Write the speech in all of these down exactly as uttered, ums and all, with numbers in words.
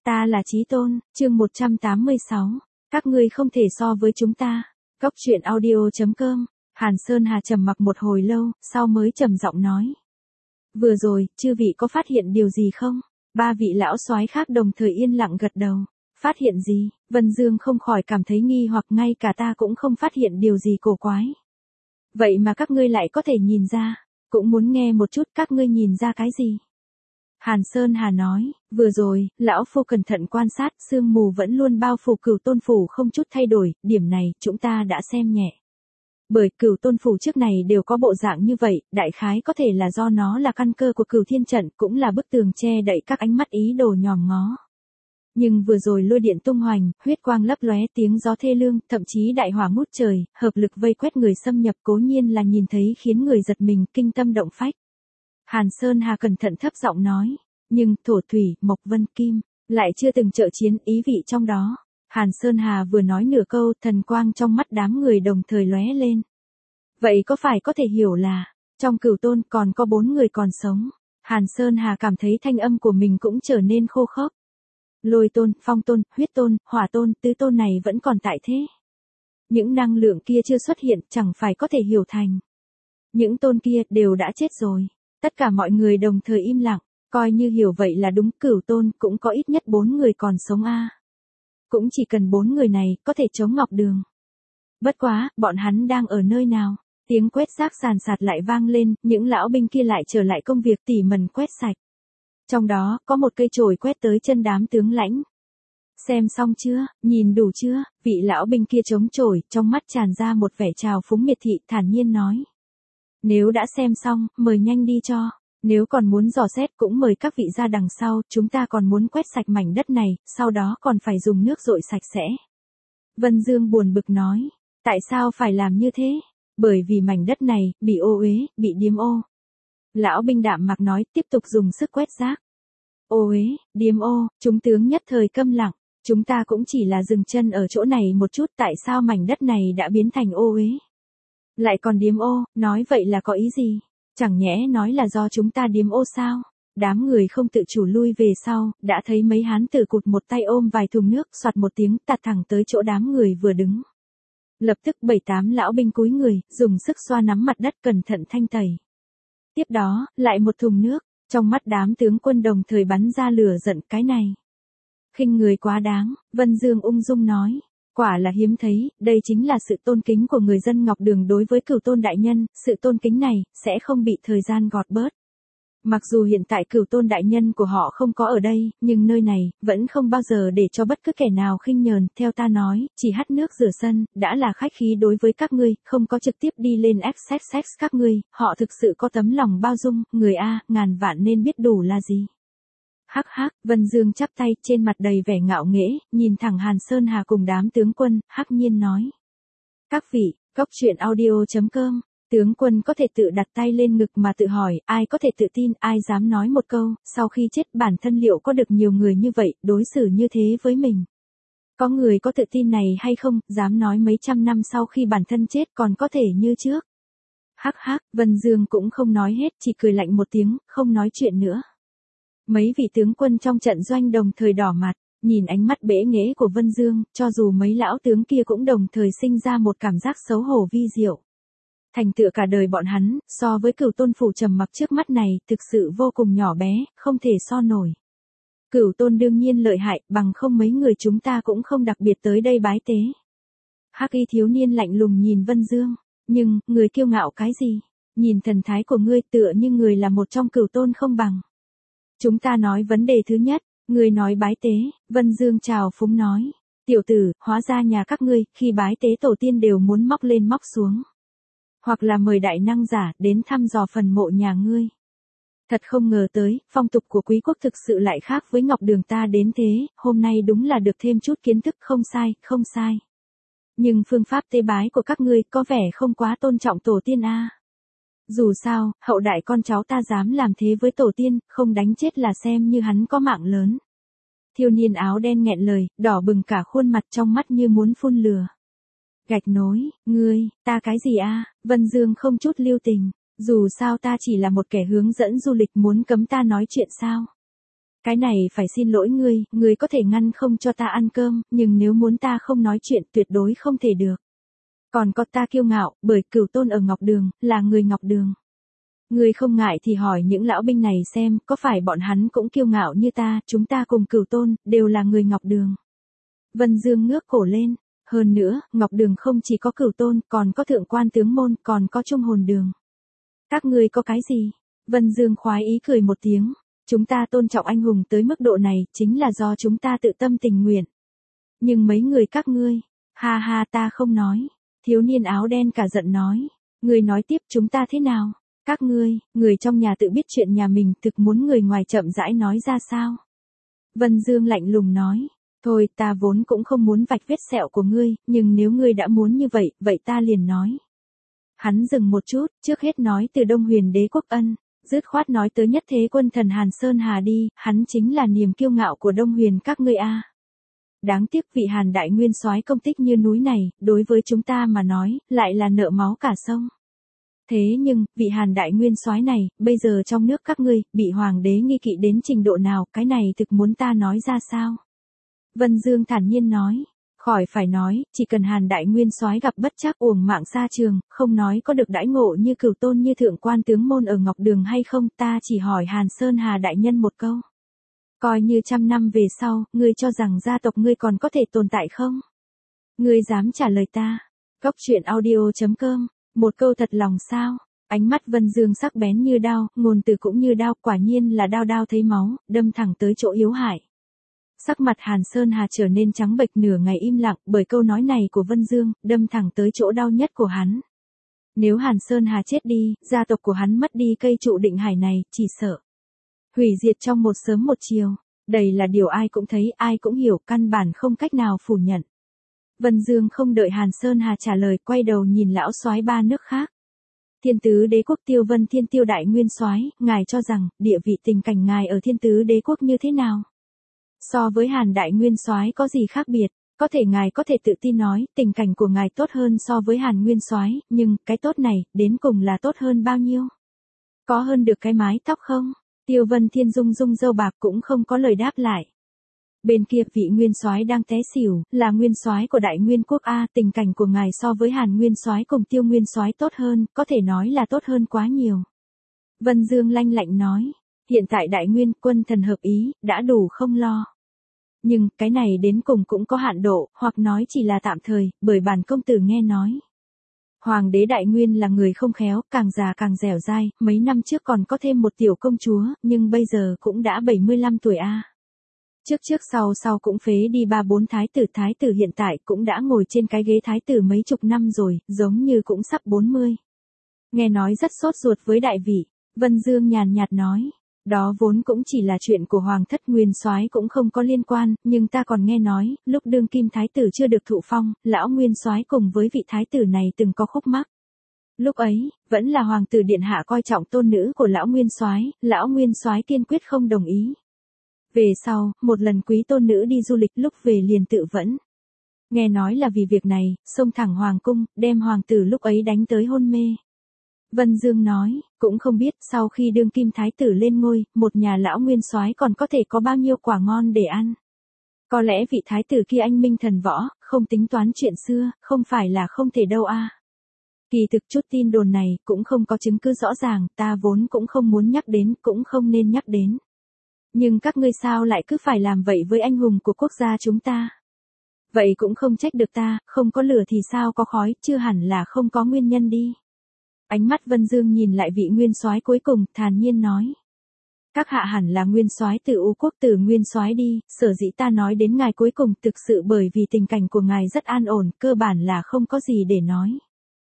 Ta là Chí Tôn, chương một trăm tám mươi sáu. Các ngươi không thể so với chúng ta. Cốc truyện audio chấm com. Hàn Sơn Hà trầm mặc một hồi lâu, sau mới trầm giọng nói. Vừa rồi, chư vị có phát hiện điều gì không? Ba vị lão soái khác đồng thời yên lặng gật đầu. Phát hiện gì? Vân Dương không khỏi cảm thấy nghi hoặc, ngay cả ta cũng không phát hiện điều gì cổ quái. Vậy mà các ngươi lại có thể nhìn ra, cũng muốn nghe một chút các ngươi nhìn ra cái gì? Hàn Sơn Hà nói, vừa rồi, lão phu cẩn thận quan sát, sương mù vẫn luôn bao phủ Cửu Tôn phủ không chút thay đổi, điểm này chúng ta đã xem nhẹ. Bởi Cửu Tôn phủ trước này đều có bộ dạng như vậy, đại khái có thể là do nó là căn cơ của Cửu Thiên trận, cũng là bức tường che đậy các ánh mắt ý đồ nhòm ngó. Nhưng vừa rồi lôi điện tung hoành, huyết quang lấp lóe, tiếng gió thê lương, thậm chí đại hỏa ngút trời, hợp lực vây quét người xâm nhập, cố nhiên là nhìn thấy khiến người giật mình, kinh tâm động phách. Hàn Sơn Hà cẩn thận thấp giọng nói, nhưng thổ thủy, mộc vân kim, lại chưa từng trợ chiến, ý vị trong đó. Hàn Sơn Hà vừa nói nửa câu, thần quang trong mắt đám người đồng thời lóe lên. Vậy có phải có thể hiểu là, trong Cửu Tôn còn có bốn người còn sống? Hàn Sơn Hà cảm thấy thanh âm của mình cũng trở nên khô khốc. Lôi Tôn, Phong Tôn, Huyết Tôn, Hỏa Tôn, Tứ Tôn này vẫn còn tại thế. Những năng lượng kia chưa xuất hiện, chẳng phải có thể hiểu thành. Những tôn kia đều đã chết rồi. Tất cả mọi người đồng thời im lặng, coi như hiểu vậy là đúng, Cửu Tôn cũng có ít nhất bốn người còn sống a. À. Cũng chỉ cần bốn người này có thể chống Ngọc Đường. Bất quá, bọn hắn đang ở nơi nào? Tiếng quét rác sàn sạt lại vang lên, những lão binh kia lại trở lại công việc tỉ mẩn quét sạch. Trong đó, có một cây chổi quét tới chân đám tướng lãnh. Xem xong chưa, nhìn đủ chưa? Vị lão binh kia chống chổi, trong mắt tràn ra một vẻ trào phúng miệt thị, thản nhiên nói. Nếu đã xem xong, mời nhanh đi cho. Nếu còn muốn dò xét cũng mời các vị ra đằng sau, chúng ta còn muốn quét sạch mảnh đất này, sau đó còn phải dùng nước dội sạch sẽ. Vân Dương buồn bực nói, tại sao phải làm như thế? Bởi vì mảnh đất này, bị ô uế, bị điếm ô. Lão binh đạm mạc nói, tiếp tục dùng sức quét rác. Ô uế, điếm ô, chúng tướng nhất thời câm lặng, chúng ta cũng chỉ là dừng chân ở chỗ này một chút, tại sao mảnh đất này đã biến thành ô uế? Lại còn điếm ô, nói vậy là có ý gì? Chẳng nhẽ nói là do chúng ta điếm ô sao? Đám người không tự chủ lui về sau, đã thấy mấy hán tử cụt một tay ôm vài thùng nước, soạt một tiếng tạt thẳng tới chỗ đám người vừa đứng. Lập tức bảy tám lão binh cúi người, dùng sức xoa nắm mặt đất cẩn thận thanh tẩy. Tiếp đó, lại một thùng nước, trong mắt đám tướng quân đồng thời bắn ra lửa giận, cái này. Khinh người quá đáng, Vân Dương ung dung nói. Quả là hiếm thấy, đây chính là sự tôn kính của người dân Ngọc Đường đối với Cửu Tôn đại nhân, sự tôn kính này sẽ không bị thời gian gọt bớt. Mặc dù hiện tại Cửu Tôn đại nhân của họ không có ở đây, nhưng nơi này vẫn không bao giờ để cho bất cứ kẻ nào khinh nhờn, theo ta nói, chỉ hắt nước rửa sân đã là khách khí đối với các ngươi, không có trực tiếp đi lên ép xét xét các ngươi, họ thực sự có tấm lòng bao dung, người a, ngàn vạn nên biết đủ là gì. Hắc hắc, Vân Dương chắp tay, trên mặt đầy vẻ ngạo nghễ, nhìn thẳng Hàn Sơn Hà cùng đám tướng quân, hắc nhiên nói. Các vị, Cốc truyện audio chấm com, tướng quân có thể tự đặt tay lên ngực mà tự hỏi, ai có thể tự tin, ai dám nói một câu, sau khi chết bản thân liệu có được nhiều người như vậy, đối xử như thế với mình. Có người có tự tin này hay không, dám nói mấy trăm năm sau khi bản thân chết còn có thể như trước. Hắc hắc, Vân Dương cũng không nói hết, chỉ cười lạnh một tiếng, không nói chuyện nữa. Mấy vị tướng quân trong trận doanh đồng thời đỏ mặt, nhìn ánh mắt bẽ nghễ của Vân Dương, cho dù mấy lão tướng kia cũng đồng thời sinh ra một cảm giác xấu hổ vi diệu. Thành tựa cả đời bọn hắn, so với Cửu Tôn phủ trầm mặc trước mắt này, thực sự vô cùng nhỏ bé, không thể so nổi. Cửu Tôn đương nhiên lợi hại, bằng không mấy người chúng ta cũng không đặc biệt tới đây bái tế. Hắc y thiếu niên lạnh lùng nhìn Vân Dương, nhưng, người kiêu ngạo cái gì? Nhìn thần thái của ngươi tựa như người là một trong Cửu Tôn không bằng. Chúng ta nói vấn đề thứ nhất, người nói bái tế, Vân Dương chào phúng nói. Tiểu tử, hóa ra nhà các ngươi, khi bái tế tổ tiên đều muốn móc lên móc xuống. Hoặc là mời đại năng giả, đến thăm dò phần mộ nhà ngươi. Thật không ngờ tới, phong tục của quý quốc thực sự lại khác với Ngọc Đường ta đến thế, hôm nay đúng là được thêm chút kiến thức, không sai, không sai. Nhưng phương pháp tế bái của các ngươi có vẻ không quá tôn trọng tổ tiên a. À. Dù sao, hậu đại con cháu ta dám làm thế với tổ tiên, không đánh chết là xem như hắn có mạng lớn. Thiếu niên áo đen nghẹn lời, đỏ bừng cả khuôn mặt, trong mắt như muốn phun lửa. Gạch nối, ngươi, ta cái gì a? À? Vân Dương không chút lưu tình, dù sao ta chỉ là một kẻ hướng dẫn du lịch, muốn cấm ta nói chuyện sao? Cái này phải xin lỗi ngươi, ngươi có thể ngăn không cho ta ăn cơm, nhưng nếu muốn ta không nói chuyện tuyệt đối không thể được. Còn có ta kiêu ngạo, bởi Cửu Tôn ở Ngọc Đường, là người Ngọc Đường. Ngươi không ngại thì hỏi những lão binh này xem, có phải bọn hắn cũng kiêu ngạo như ta, chúng ta cùng Cửu Tôn, đều là người Ngọc Đường. Vân Dương ngước cổ lên, hơn nữa, Ngọc Đường không chỉ có Cửu Tôn, còn có Thượng Quan Tướng Môn, còn có Trung Hồn Đường. Các ngươi có cái gì? Vân Dương khoái ý cười một tiếng, chúng ta tôn trọng anh hùng tới mức độ này, chính là do chúng ta tự tâm tình nguyện. Nhưng mấy người các ngươi, ha ha ta không nói. Thiếu niên áo đen cả giận nói, ngươi nói tiếp chúng ta thế nào? Các ngươi, người trong nhà tự biết chuyện nhà mình, thực muốn người ngoài chậm rãi nói ra sao? Vân Dương lạnh lùng nói, thôi ta vốn cũng không muốn vạch vết sẹo của ngươi, nhưng nếu ngươi đã muốn như vậy, vậy ta liền nói. Hắn dừng một chút, trước hết nói từ Đông Huyền Đế quốc ân, dứt khoát nói tới nhất thế quân thần Hàn Sơn Hà đi, hắn chính là niềm kiêu ngạo của Đông Huyền các ngươi a. Đáng tiếc vị Hàn đại nguyên soái công tích như núi này, đối với chúng ta mà nói, lại là nợ máu cả sông. Thế nhưng, vị Hàn đại nguyên soái này, bây giờ trong nước các ngươi, bị hoàng đế nghi kỵ đến trình độ nào, cái này thực muốn ta nói ra sao? Vân Dương thản nhiên nói, khỏi phải nói, chỉ cần Hàn đại nguyên soái gặp bất trắc uổng mạng xa trường, không nói có được đãi ngộ như Cửu Tôn như Thượng Quan Tướng Môn ở Ngọc Đường hay không, ta chỉ hỏi Hàn Sơn Hà đại nhân một câu. Coi như trăm năm về sau, ngươi cho rằng gia tộc ngươi còn có thể tồn tại không? Ngươi dám trả lời ta? Cốc truyện audio chấm com, một câu thật lòng sao? Ánh mắt Vân Dương sắc bén như đao, ngôn từ cũng như đao, quả nhiên là đao đao thấy máu, đâm thẳng tới chỗ yếu hại. Sắc mặt Hàn Sơn Hà trở nên trắng bệch nửa ngày im lặng, bởi câu nói này của Vân Dương, đâm thẳng tới chỗ đau nhất của hắn. Nếu Hàn Sơn Hà chết đi, gia tộc của hắn mất đi cây trụ định hải này, chỉ sợ hủy diệt trong một sớm một chiều. Đây là điều ai cũng thấy, ai cũng hiểu, căn bản không cách nào phủ nhận. Vân Dương không đợi Hàn Sơn Hà trả lời, quay đầu nhìn lão soái ba nước khác. Thiên tứ đế quốc Tiêu Vân Thiên Tiêu đại nguyên soái, ngài cho rằng địa vị tình cảnh ngài ở Thiên tứ đế quốc như thế nào? So với Hàn đại nguyên soái có gì khác biệt? Có thể ngài có thể tự tin nói, tình cảnh của ngài tốt hơn so với Hàn nguyên soái, nhưng cái tốt này, đến cùng là tốt hơn bao nhiêu? Có hơn được cái mái tóc không? Tiêu Vân Thiên rung rung râu bạc cũng không có lời đáp lại. Bên kia vị nguyên soái đang té xỉu, là nguyên soái của Đại Nguyên quốc a, tình cảnh của ngài so với Hàn nguyên soái cùng Tiêu nguyên soái tốt hơn, có thể nói là tốt hơn quá nhiều. Vân Dương lanh lạnh nói, hiện tại Đại Nguyên quân thần hợp ý, đã đủ không lo. Nhưng, cái này đến cùng cũng có hạn độ, hoặc nói chỉ là tạm thời, bởi bản công tử nghe nói. Hoàng đế Đại Nguyên là người không khéo, càng già càng dẻo dai, mấy năm trước còn có thêm một tiểu công chúa, nhưng bây giờ cũng đã bảy mươi lăm tuổi a. Trước trước sau sau cũng phế đi ba bốn thái tử, thái tử hiện tại cũng đã ngồi trên cái ghế thái tử mấy chục năm rồi, giống như cũng sắp bốn mươi. Nghe nói rất sốt ruột với đại vị, Vân Dương nhàn nhạt nói, đó vốn cũng chỉ là chuyện của hoàng thất, nguyên soái cũng không có liên quan, nhưng ta còn nghe nói, lúc đương kim thái tử chưa được thụ phong, lão nguyên soái cùng với vị thái tử này từng có khúc mắc. Lúc ấy, vẫn là hoàng tử điện hạ coi trọng tôn nữ của lão nguyên soái, lão nguyên soái kiên quyết không đồng ý. Về sau, một lần quý tôn nữ đi du lịch lúc về liền tự vẫn. Nghe nói là vì việc này, xông thẳng hoàng cung, đem hoàng tử lúc ấy đánh tới hôn mê. Vân Dương nói, cũng không biết sau khi đương kim thái tử lên ngôi, một nhà lão nguyên soái còn có thể có bao nhiêu quả ngon để ăn. Có lẽ vị thái tử kia anh minh thần võ, không tính toán chuyện xưa, không phải là không thể đâu a. Kỳ thực chút tin đồn này cũng không có chứng cứ rõ ràng, ta vốn cũng không muốn nhắc đến, cũng không nên nhắc đến. Nhưng các ngươi sao lại cứ phải làm vậy với anh hùng của quốc gia chúng ta? Vậy cũng không trách được ta, không có lửa thì sao có khói, chưa hẳn là không có nguyên nhân đi. Ánh mắt Vân Dương nhìn lại vị nguyên soái cuối cùng, thản nhiên nói. Các hạ hẳn là nguyên soái Từ U quốc Từ nguyên soái đi, sở dĩ ta nói đến ngài cuối cùng thực sự bởi vì tình cảnh của ngài rất an ổn, cơ bản là không có gì để nói.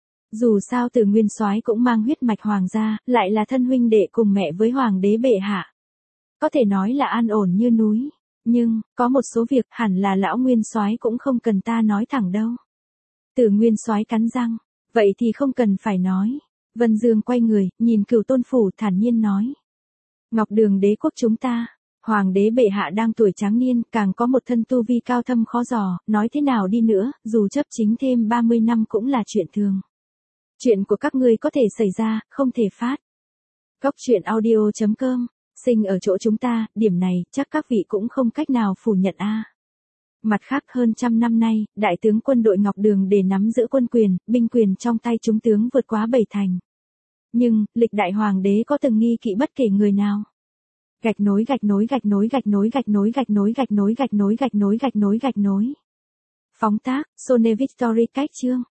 Dù sao Từ nguyên soái cũng mang huyết mạch hoàng gia, lại là thân huynh đệ cùng mẹ với hoàng đế bệ hạ. Có thể nói là an ổn như núi, nhưng, có một số việc hẳn là lão nguyên soái cũng không cần ta nói thẳng đâu. Từ nguyên soái cắn răng, vậy thì không cần phải nói. Vân Dương quay người, nhìn Cửu Tôn phủ thản nhiên nói. Ngọc Đường đế quốc chúng ta, hoàng đế bệ hạ đang tuổi tráng niên, càng có một thân tu vi cao thâm khó dò, nói thế nào đi nữa, dù chấp chính thêm ba mươi năm cũng là chuyện thường. Chuyện của các ngươi có thể xảy ra, không thể phát. Cốc truyện audio chấm com Sinh ở chỗ chúng ta, điểm này, chắc các vị cũng không cách nào phủ nhận a. Mặt khác hơn trăm năm nay, đại tướng quân đội Ngọc Đường để nắm giữ quân quyền, binh quyền trong tay chúng tướng vượt quá bảy thành. Nhưng, lịch đại hoàng đế có từng nghi kỵ bất kể người nào. Gạch nối gạch nối gạch nối gạch nối gạch nối gạch nối gạch nối gạch nối gạch nối gạch nối gạch nối. Phóng tác, Sone Victory cách chương.